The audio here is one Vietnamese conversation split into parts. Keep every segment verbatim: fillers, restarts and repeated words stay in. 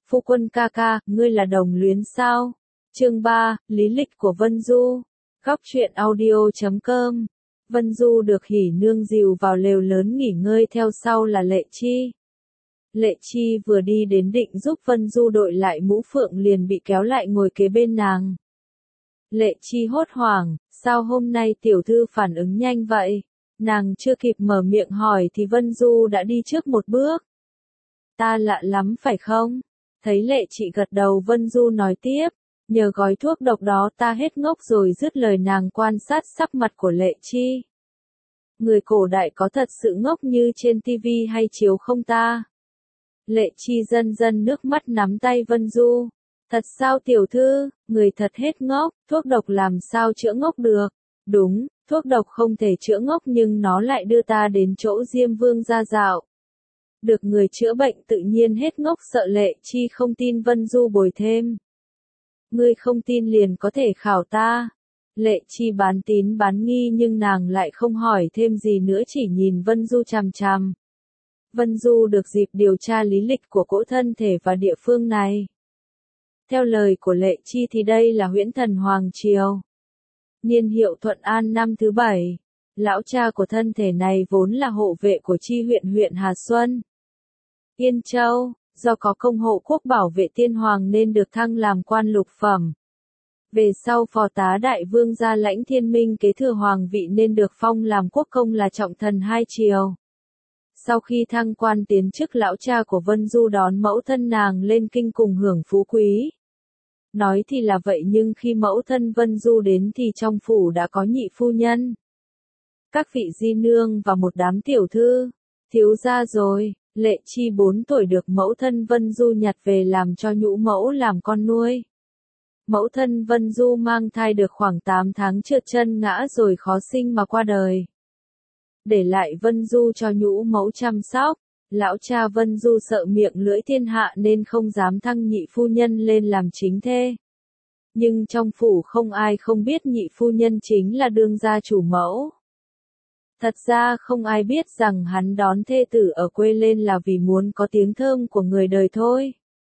Phu quân ca ca, ngươi là đồng luyến sao? Chương ba, lý lịch của Vân Du. Góc truyện audio chấm com. Vân Du được hỉ nương dìu vào lều lớn nghỉ ngơi, theo sau là Lệ Chi. Lệ Chi vừa đi đến định giúp Vân Du đội lại mũ phượng liền bị kéo lại ngồi kế bên nàng. Lệ Chi hốt hoảng, sao hôm nay tiểu thư phản ứng nhanh vậy? Nàng chưa kịp mở miệng hỏi thì Vân Du đã đi trước một bước. Ta lạ lắm phải không? Thấy Lệ Chi gật đầu, Vân Du nói tiếp, nhờ gói thuốc độc đó ta hết ngốc rồi. Dứt lời nàng quan sát sắc mặt của Lệ Chi. Người cổ đại có thật sự ngốc như trên tivi hay chiếu không ta? Lệ Chi dần dần nước mắt nắm tay Vân Du. Thật sao tiểu thư, người thật hết ngốc, thuốc độc làm sao chữa ngốc được? Đúng, thuốc độc không thể chữa ngốc nhưng nó lại đưa ta đến chỗ Diêm Vương gia dạo. Được người chữa bệnh tự nhiên hết ngốc. Sợ Lệ Chi không tin, Vân Du bồi thêm. Ngươi không tin liền có thể khảo ta. Lệ Chi bán tín bán nghi nhưng nàng lại không hỏi thêm gì nữa, chỉ nhìn Vân Du chằm chằm. Vân Du được dịp điều tra lý lịch của cỗ thân thể và địa phương này. Theo lời của Lệ Chi thì đây là Huyễn Thần Hoàng Triều. Niên hiệu Thuận An năm thứ bảy. Lão cha của thân thể này vốn là hộ vệ của chi huyện huyện Hà Xuân, Yên Châu, do có công hộ quốc bảo vệ tiên hoàng nên được thăng làm quan lục phẩm. Về sau phò tá đại vương gia Lãnh Thiên Minh kế thừa hoàng vị nên được phong làm quốc công, là trọng thần hai triều. Sau khi thăng quan tiến chức, lão cha của Vân Du đón mẫu thân nàng lên kinh cùng hưởng phú quý. Nói thì là vậy nhưng khi mẫu thân Vân Du đến thì trong phủ đã có nhị phu nhân, các vị di nương và một đám tiểu thư. Thiếu gia rồi. Lệ Chi bốn tuổi được mẫu thân Vân Du nhặt về làm cho nhũ mẫu làm con nuôi. Mẫu thân Vân Du mang thai được khoảng tám tháng trượt chân ngã rồi khó sinh mà qua đời. Để lại Vân Du cho nhũ mẫu chăm sóc. Lão cha Vân Du sợ miệng lưỡi thiên hạ nên không dám thăng nhị phu nhân lên làm chính thê. Nhưng trong phủ không ai không biết nhị phu nhân chính là đương gia chủ mẫu. Thật ra không ai biết rằng hắn đón thê tử ở quê lên là vì muốn có tiếng thơm của người đời thôi.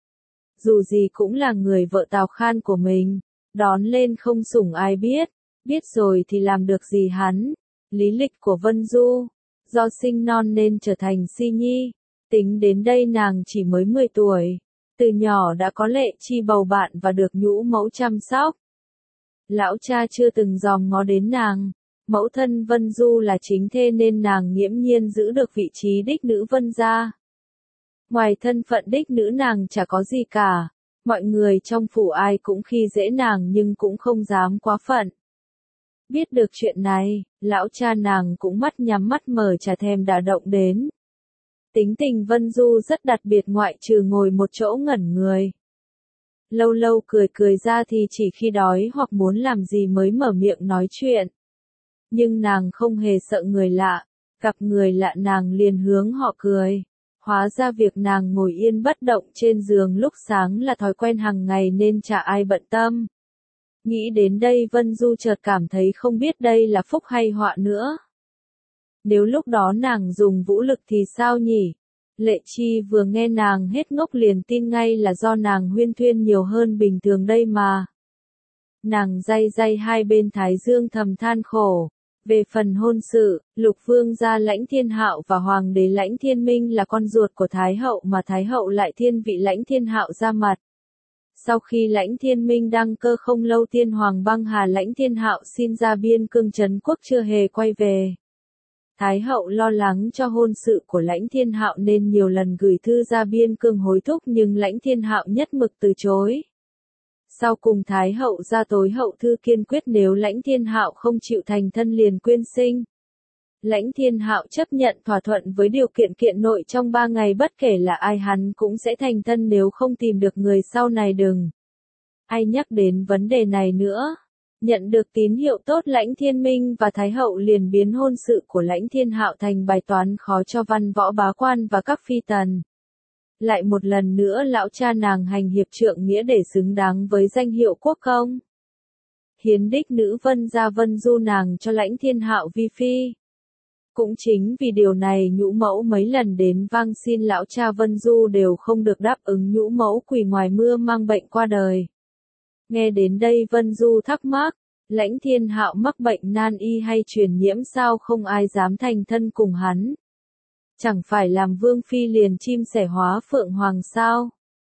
Dù gì cũng là người vợ Tào Khan của mình, đón lên không sủng ai biết, biết rồi thì làm được gì hắn. Lý lịch của Vân Du, do sinh non nên trở thành si nhi, tính đến đây nàng chỉ mới mười tuổi, từ nhỏ đã có Lệ Chi bầu bạn và được nhũ mẫu chăm sóc. Lão cha chưa từng dòm ngó đến nàng. Mẫu thân Vân Du là chính thê nên nàng nghiễm nhiên giữ được vị trí đích nữ Vân gia. Ngoài thân phận đích nữ nàng chả có gì cả. Mọi người trong phủ ai cũng khi dễ nàng nhưng cũng không dám quá phận. Biết được chuyện này, lão cha nàng cũng mắt nhắm mắt mở chả thèm đả động đến. Tính tình Vân Du rất đặc biệt, ngoại trừ ngồi một chỗ ngẩn người. Lâu lâu cười cười ra thì chỉ khi đói hoặc muốn làm gì mới mở miệng nói chuyện. Nhưng nàng không hề sợ người lạ, gặp người lạ nàng liền hướng họ cười. Hóa ra việc nàng ngồi yên bất động trên giường lúc sáng là thói quen hàng ngày nên chả ai bận tâm. Nghĩ đến đây Vân Du chợt cảm thấy không biết đây là phúc hay họa nữa. Nếu lúc đó nàng dùng vũ lực thì sao nhỉ? Lệ Chi vừa nghe nàng hết ngốc liền tin ngay là do nàng huyên thuyên nhiều hơn bình thường đây mà. Nàng day day hai bên thái dương thầm than khổ. Về phần hôn sự, Lục Vương gia Lãnh Thiên Hạo và Hoàng đế Lãnh Thiên Minh là con ruột của Thái hậu mà Thái hậu lại thiên vị Lãnh Thiên Hạo ra mặt. Sau khi Lãnh Thiên Minh đăng cơ không lâu, Thiên Hoàng băng hà Lãnh Thiên Hạo xin ra biên cương trấn quốc chưa hề quay về. Thái hậu lo lắng cho hôn sự của Lãnh Thiên Hạo nên nhiều lần gửi thư ra biên cương hối thúc nhưng Lãnh Thiên Hạo nhất mực từ chối. Sau cùng Thái hậu ra tối hậu thư kiên quyết nếu Lãnh Thiên Hạo không chịu thành thân liền quyên sinh. Lãnh Thiên Hạo chấp nhận thỏa thuận với điều kiện kiện nội trong ba ngày bất kể là ai hắn cũng sẽ thành thân nếu không tìm được người sau này đừng ai nhắc đến vấn đề này nữa. Nhận được tín hiệu tốt, Lãnh Thiên Minh và Thái hậu liền biến hôn sự của Lãnh Thiên Hạo thành bài toán khó cho văn võ bá quan và các phi tần. Lại một lần nữa lão cha nàng hành hiệp trượng nghĩa để xứng đáng với danh hiệu quốc công. Hiến đích nữ Vân gia Vân Du nàng cho Lãnh Thiên Hạo vi phi. Cũng chính vì điều này nhũ mẫu mấy lần đến vang xin lão cha Vân Du đều không được đáp ứng, nhũ mẫu quỳ ngoài mưa mang bệnh qua đời. Nghe đến đây Vân Du thắc mắc, Lãnh Thiên Hạo mắc bệnh nan y hay truyền nhiễm sao không ai dám thành thân cùng hắn? Chẳng phải làm vương phi liền chim sẻ hóa phượng hoàng sao?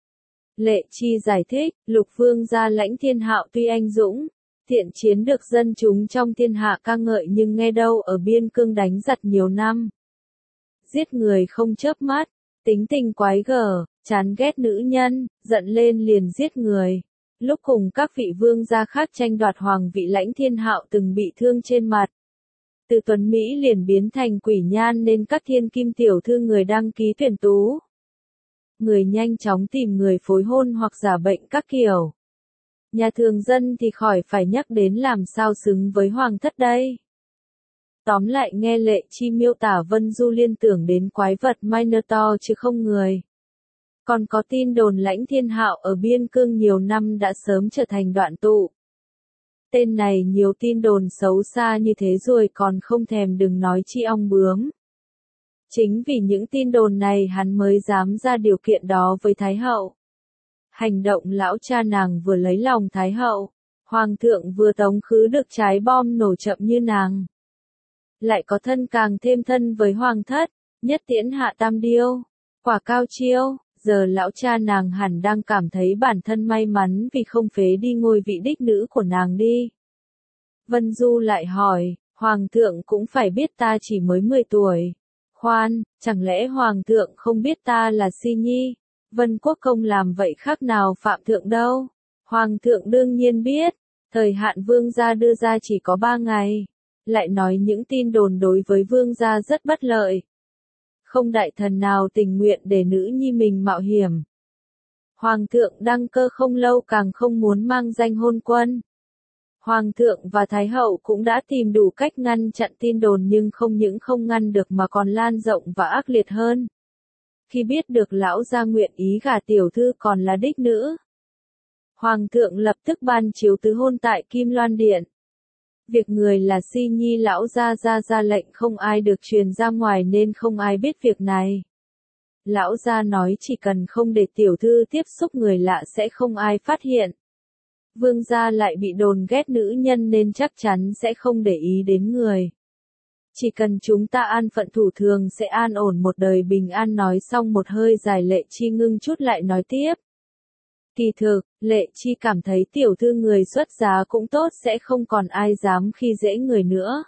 Lệ Chi giải thích, Lục vương gia Lãnh Thiên Hạo tuy anh dũng, thiện chiến được dân chúng trong thiên hạ ca ngợi nhưng nghe đâu ở biên cương đánh giặc nhiều năm. Giết người không chớp mắt, tính tình quái gở, chán ghét nữ nhân, giận lên liền giết người. Lúc cùng các vị vương gia khác tranh đoạt hoàng vị, Lãnh Thiên Hạo từng bị thương trên mặt. Từ tuấn Mỹ liền biến thành quỷ nhan nên các thiên kim tiểu thư người đăng ký tuyển tú. Người nhanh chóng tìm người phối hôn hoặc giả bệnh các kiểu. Nhà thường dân thì khỏi phải nhắc đến làm sao xứng với hoàng thất đây. Tóm lại nghe Lệ Chi miêu tả Vân Du liên tưởng đến quái vật Minotaur chứ không người. Còn có tin đồn Lãnh Thiên Hạo ở biên cương nhiều năm đã sớm trở thành đoạn tụ. Tên này nhiều tin đồn xấu xa như thế rồi còn không thèm đừng nói chi ong bướm. Chính vì những tin đồn này hắn mới dám ra điều kiện đó với Thái Hậu. Hành động lão cha nàng vừa lấy lòng Thái Hậu, Hoàng thượng vừa tống khứ được trái bom nổ chậm như nàng. Lại có thân càng thêm thân với Hoàng thất, nhất tiễn hạ tam điêu, quả cao chiêu, giờ lão cha nàng hẳn đang cảm thấy bản thân may mắn vì không phế đi ngôi vị đích nữ của nàng đi. Vân Du lại hỏi, Hoàng thượng cũng phải biết ta chỉ mới mười tuổi. Khoan, chẳng lẽ Hoàng thượng không biết ta là Si Nhi? Vân Quốc Công làm vậy khác nào Phạm thượng đâu. Hoàng thượng đương nhiên biết, thời hạn vương gia đưa ra chỉ có ba ngày. Lại nói những tin đồn đối với vương gia rất bất lợi. Không đại thần nào tình nguyện để nữ nhi mình mạo hiểm. Hoàng thượng đăng cơ không lâu càng không muốn mang danh hôn quân. Hoàng thượng và Thái hậu cũng đã tìm đủ cách ngăn chặn tin đồn nhưng không những không ngăn được mà còn lan rộng và ác liệt hơn. Khi biết được lão gia nguyện ý gả tiểu thư còn là đích nữ, Hoàng thượng lập tức ban chiếu tứ hôn tại Kim Loan Điện. Việc người là Si Nhi lão gia ra ra lệnh không ai được truyền ra ngoài nên không ai biết việc này. Lão gia nói chỉ cần không để tiểu thư tiếp xúc người lạ sẽ không ai phát hiện. Vương gia lại bị đồn ghét nữ nhân nên chắc chắn sẽ không để ý đến người. Chỉ cần chúng ta an phận thủ thường sẽ an ổn một đời bình an. Nói xong một hơi dài Lệ Chi ngưng chút lại nói tiếp. Kỳ thực, Lệ Chi cảm thấy tiểu thư người xuất giá cũng tốt sẽ không còn ai dám khi dễ người nữa.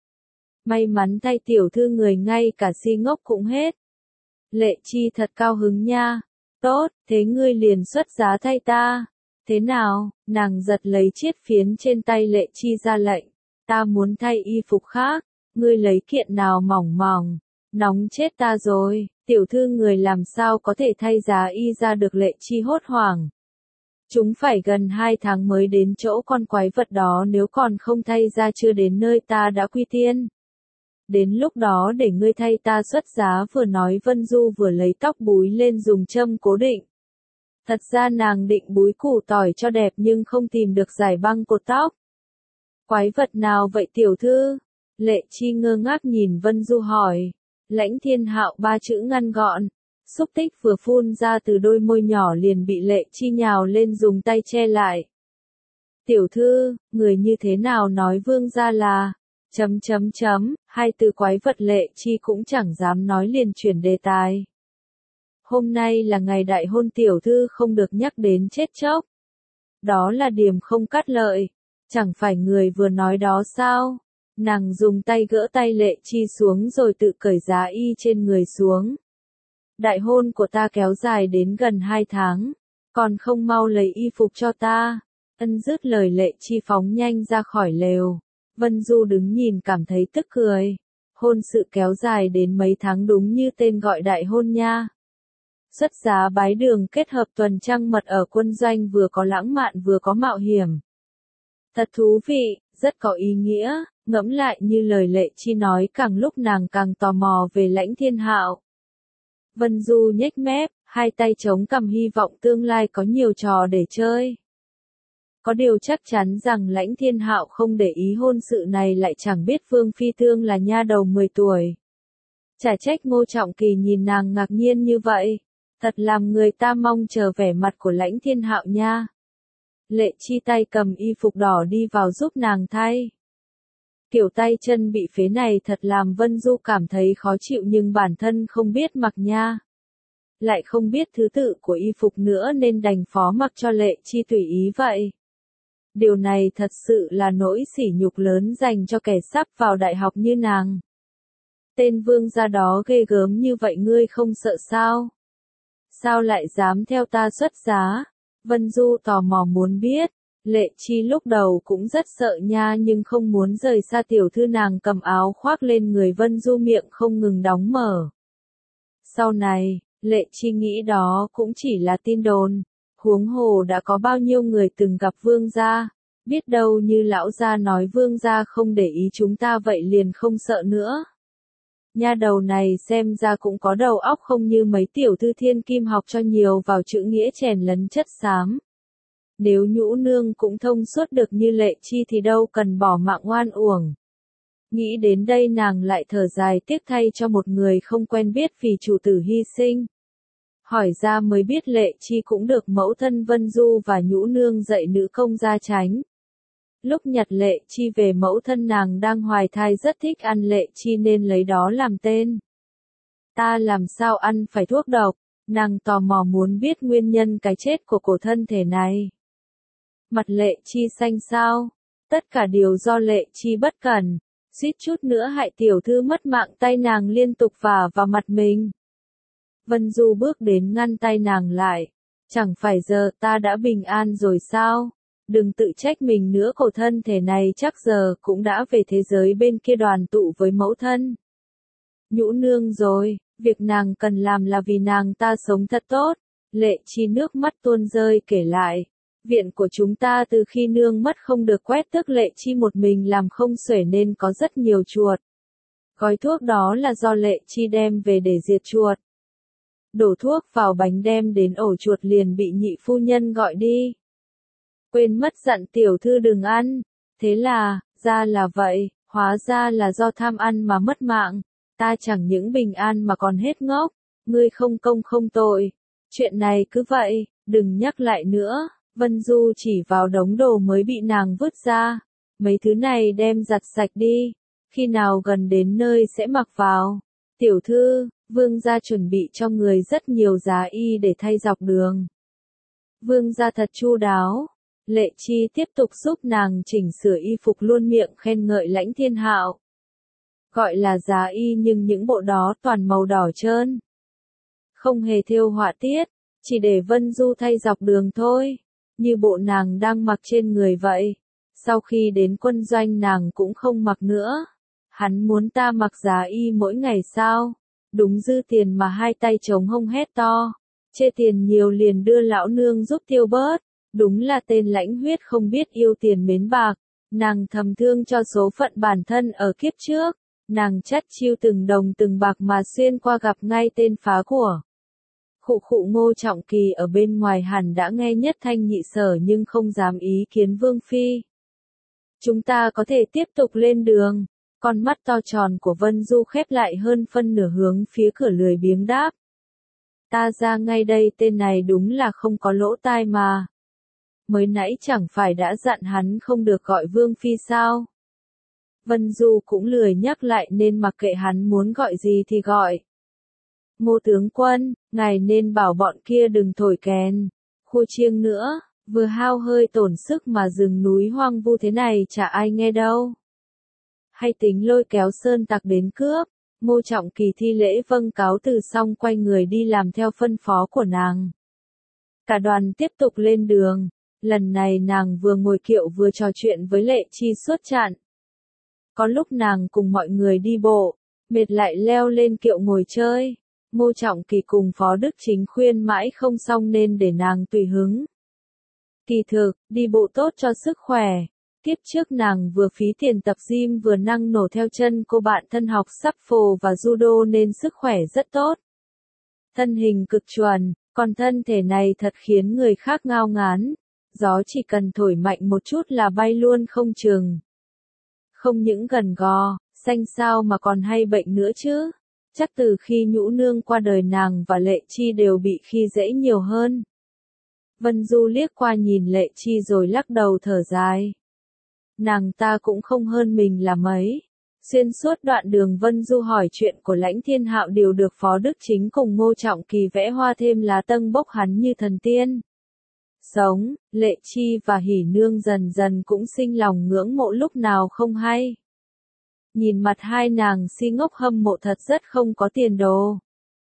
May mắn thay tiểu thư người ngay cả Si ngốc cũng hết. Lệ Chi thật cao hứng nha. Tốt, thế ngươi liền xuất giá thay ta. Thế nào, nàng giật lấy chiếc phiến trên tay Lệ Chi ra lệnh. Ta muốn thay y phục khác, ngươi lấy kiện nào mỏng mỏng. Nóng chết ta rồi, tiểu thư người làm sao có thể thay giá y ra được. Lệ Chi hốt hoảng. Chúng phải gần hai tháng mới đến chỗ con quái vật đó, nếu còn không thay ra chưa đến nơi ta đã quy tiên. Đến lúc đó để ngươi thay ta xuất giá. Vừa nói Vân Du vừa lấy tóc búi lên dùng châm cố định. Thật ra nàng định búi củ tỏi cho đẹp nhưng không tìm được giải băng cột tóc. Quái vật nào vậy tiểu thư? Lệ Chi ngơ ngác nhìn Vân Du hỏi. Lãnh Thiên Hạo ba chữ ngăn gọn. Xúc tích vừa phun ra từ đôi môi nhỏ liền bị Lệ Chi nhào lên dùng tay che lại. Tiểu thư, người như thế nào nói vương gia là... Chấm chấm chấm, hai từ quái vật Lệ Chi cũng chẳng dám nói liền chuyển đề tài. Hôm nay là ngày đại hôn tiểu thư không được nhắc đến chết chóc. Đó là điểm không cắt lợi. Chẳng phải người vừa nói đó sao? Nàng dùng tay gỡ tay Lệ Chi xuống rồi tự cởi giá y trên người xuống. Đại hôn của ta kéo dài đến gần hai tháng. Còn không mau lấy y phục cho ta. Ân dứt lời Lệ Chi phóng nhanh ra khỏi lều. Vân Du đứng nhìn cảm thấy tức cười. Hôn sự kéo dài đến mấy tháng đúng như tên gọi đại hôn nha. Xuất giá bái đường kết hợp tuần trăng mật ở quân doanh vừa có lãng mạn vừa có mạo hiểm. Thật thú vị, rất có ý nghĩa, ngẫm lại như lời Lệ Chi nói càng lúc nàng càng tò mò về Lãnh Thiên Hạo. Vân Du nhếch mép, hai tay chống cằm hy vọng tương lai có nhiều trò để chơi. Có điều chắc chắn rằng Lãnh Thiên Hạo không để ý hôn sự này, lại chẳng biết Vương Phi Tương là nha đầu mười tuổi. Chả trách Ngô Trọng Kỳ nhìn nàng ngạc nhiên như vậy. Thật làm người ta mong chờ vẻ mặt của Lãnh Thiên Hạo nha. Lệ Chi tay cầm y phục đỏ đi vào giúp nàng thay. Kiểu tay chân bị phế này thật làm Vân Du cảm thấy khó chịu, nhưng bản thân không biết mặc nha. Lại không biết thứ tự của y phục nữa nên đành phó mặc cho Lệ Chi tùy ý vậy. Điều này thật sự là nỗi sỉ nhục lớn dành cho kẻ sắp vào đại học như nàng. Tên vương gia đó ghê gớm như vậy ngươi không sợ sao? Sao lại dám theo ta xuất giá? Vân Du tò mò muốn biết. Lệ Chi lúc đầu cũng rất sợ nha, nhưng không muốn rời xa tiểu thư, nàng cầm áo khoác lên người Vân Du, miệng không ngừng đóng mở. Sau này, Lệ Chi nghĩ đó cũng chỉ là tin đồn. Huống hồ đã có bao nhiêu người từng gặp vương gia. Biết đâu như lão gia nói vương gia không để ý chúng ta vậy liền không sợ nữa. Nha đầu này xem ra cũng có đầu óc, không như mấy tiểu thư thiên kim học cho nhiều vào chữ nghĩa chèn lấn chất xám. Nếu nhũ nương cũng thông suốt được như Lệ Chi thì đâu cần bỏ mạng oan uổng. Nghĩ đến đây nàng lại thở dài tiếc thay cho một người không quen biết vì chủ tử hy sinh. Hỏi ra mới biết Lệ Chi cũng được mẫu thân Vân Du và nhũ nương dạy nữ công gia tránh. Lúc nhặt Lệ Chi về, mẫu thân nàng đang hoài thai rất thích ăn Lệ Chi nên lấy đó làm tên. Ta làm sao ăn phải thuốc độc? Nàng tò mò muốn biết nguyên nhân cái chết của cổ thân thể này. Mặt Lệ Chi xanh sao? Tất cả đều do Lệ Chi bất cẩn, suýt chút nữa hại tiểu thư mất mạng, tay nàng liên tục vả vào mặt mình. Vân Du bước đến ngăn tay nàng lại. Chẳng phải giờ ta đã bình an rồi sao? Đừng tự trách mình nữa, cổ thân thể này chắc giờ cũng đã về thế giới bên kia đoàn tụ với mẫu thân. Nhũ nương rồi, việc nàng cần làm là vì nàng ta sống thật tốt. Lệ Chi nước mắt tuôn rơi kể lại. Viện của chúng ta từ khi nương mất không được quét tước, Lệ Chi một mình làm không xuể nên có rất nhiều chuột. Gói thuốc đó là do Lệ Chi đem về để diệt chuột. Đổ thuốc vào bánh đem đến ổ chuột liền bị nhị phu nhân gọi đi. Quên mất dặn tiểu thư đừng ăn. Thế là, ra là vậy, hóa ra là do tham ăn mà mất mạng. Ta chẳng những bình an mà còn hết ngốc. Ngươi không công không tội. Chuyện này cứ vậy, đừng nhắc lại nữa. Vân Du chỉ vào đống đồ mới bị nàng vứt ra. Mấy thứ này đem giặt sạch đi. Khi nào gần đến nơi sẽ mặc vào. Tiểu thư, vương gia chuẩn bị cho người rất nhiều giá y để thay dọc đường. Vương gia thật chu đáo. Lệ Chi tiếp tục giúp nàng chỉnh sửa y phục, luôn miệng khen ngợi Lãnh Thiên Hạo. Gọi là giá y nhưng những bộ đó toàn màu đỏ trơn. Không hề thêu họa tiết, chỉ để Vân Du thay dọc đường thôi. Như bộ nàng đang mặc trên người vậy. Sau khi đến quân doanh nàng cũng không mặc nữa. Hắn muốn ta mặc giá y mỗi ngày sao? Đúng dư tiền mà hai tay trống hông hét to. Chê tiền nhiều liền đưa lão nương giúp tiêu bớt. Đúng là tên lãnh huyết không biết yêu tiền mến bạc. Nàng thầm thương cho số phận bản thân ở kiếp trước. Nàng chắt chiu từng đồng từng bạc mà xuyên qua gặp ngay tên phá của. Khụ khụ. Ngô Trọng Kỳ ở bên ngoài hẳn đã nghe nhất thanh nhị sở nhưng không dám ý kiến Vương Phi. Chúng ta có thể tiếp tục lên đường. Con mắt to tròn của Vân Du khép lại hơn phân nửa hướng phía cửa, lười biếng đáp. Ta ra ngay đây, tên này đúng là không có lỗ tai mà. Mới nãy chẳng phải đã dặn hắn không được gọi Vương Phi sao? Vân Du cũng lười nhắc lại nên mặc kệ hắn muốn gọi gì thì gọi. Ngô tướng quân, ngài nên bảo bọn kia đừng thổi kèn, khua chiêng nữa, vừa hao hơi tổn sức mà rừng núi hoang vu thế này chả ai nghe đâu. Hay tính lôi kéo sơn tặc đến cướp. Ngô Trọng Kỳ thi lễ vâng cáo từ xong quay người đi làm theo phân phó của nàng. Cả đoàn tiếp tục lên đường. Lần này nàng vừa ngồi kiệu vừa trò chuyện với Lệ Chi suốt chặng. Có lúc nàng cùng mọi người đi bộ, mệt lại leo lên kiệu ngồi chơi. Ngô Trọng Kỳ cùng Phó Đức Chính khuyên mãi không xong nên để nàng tùy hứng. Kỳ thực, đi bộ tốt cho sức khỏe. Kiếp trước nàng vừa phí tiền tập gym vừa năng nổ theo chân cô bạn thân học sắp phồ và judo nên sức khỏe rất tốt. Thân hình cực chuẩn, còn thân thể này thật khiến người khác ngao ngán. Gió chỉ cần thổi mạnh một chút là bay luôn không chừng. Không những gần gò, xanh sao mà còn hay bệnh nữa chứ. Chắc từ khi Nhũ Nương qua đời nàng và Lệ Chi đều bị khi dễ nhiều hơn. Vân Du liếc qua nhìn Lệ Chi rồi lắc đầu thở dài. Nàng ta cũng không hơn mình là mấy. Xuyên suốt đoạn đường Vân Du hỏi chuyện của Lãnh Thiên Hạo đều được Phó Đức Chính cùng Ngô Trọng Kỳ vẽ hoa thêm lá tâng bốc hắn như thần tiên. Sống, Lệ Chi và Hỉ Nương dần dần cũng sinh lòng ngưỡng mộ lúc nào không hay. Nhìn mặt hai nàng si ngốc hâm mộ thật rất không có tiền đồ.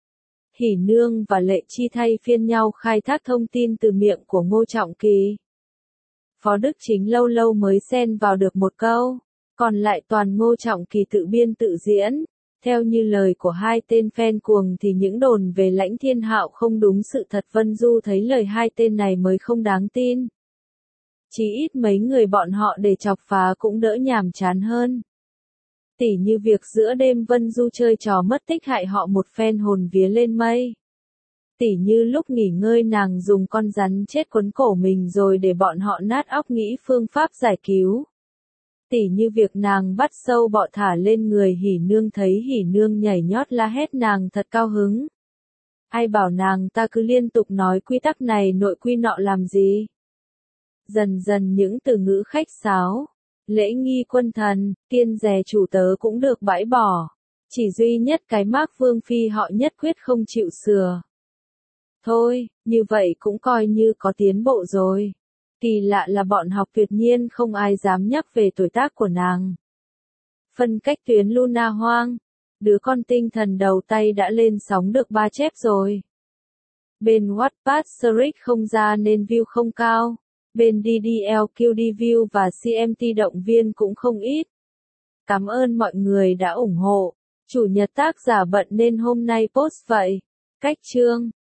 Hỉ Nương và Lệ Chi thay phiên nhau khai thác thông tin từ miệng của Ngô Trọng Kỳ. Phó Đức Chính lâu lâu mới xen vào được một câu, còn lại toàn Ngô Trọng Kỳ tự biên tự diễn. Theo như lời của hai tên fan cuồng thì những đồn về Lãnh Thiên Hạo không đúng sự thật. Vân Du thấy lời hai tên này mới không đáng tin. Chỉ ít mấy người bọn họ để chọc phá cũng đỡ nhàm chán hơn. Tỉ như việc giữa đêm Vân Du chơi trò mất tích hại họ một phen hồn vía lên mây. Tỉ như lúc nghỉ ngơi nàng dùng con rắn chết quấn cổ mình rồi để bọn họ nát óc nghĩ phương pháp giải cứu. Tỉ như việc nàng bắt sâu bọ thả lên người Hỉ Nương thấy Hỉ Nương nhảy nhót la hét nàng thật cao hứng. Ai bảo nàng ta cứ liên tục nói quy tắc này nội quy nọ làm gì. Dần dần những từ ngữ khách sáo, lễ nghi quân thần, tiên dè chủ tớ cũng được bãi bỏ. Chỉ duy nhất cái mác Vương Phi họ nhất quyết không chịu sửa. Thôi, như vậy cũng coi như có tiến bộ rồi. Kỳ lạ là bọn học tuyệt nhiên không ai dám nhắc về tuổi tác của nàng. Phân cách tuyến Luna Hoang, đứa con tinh thần đầu tay đã lên sóng được ba chép rồi. Bên Wattpad search không ra nên view không cao. Bên đê đê lờ quy đê view và xê em tê động viên cũng không ít. Cảm ơn mọi người đã ủng hộ. Chủ nhật tác giả bận nên hôm nay post vậy. Cách chương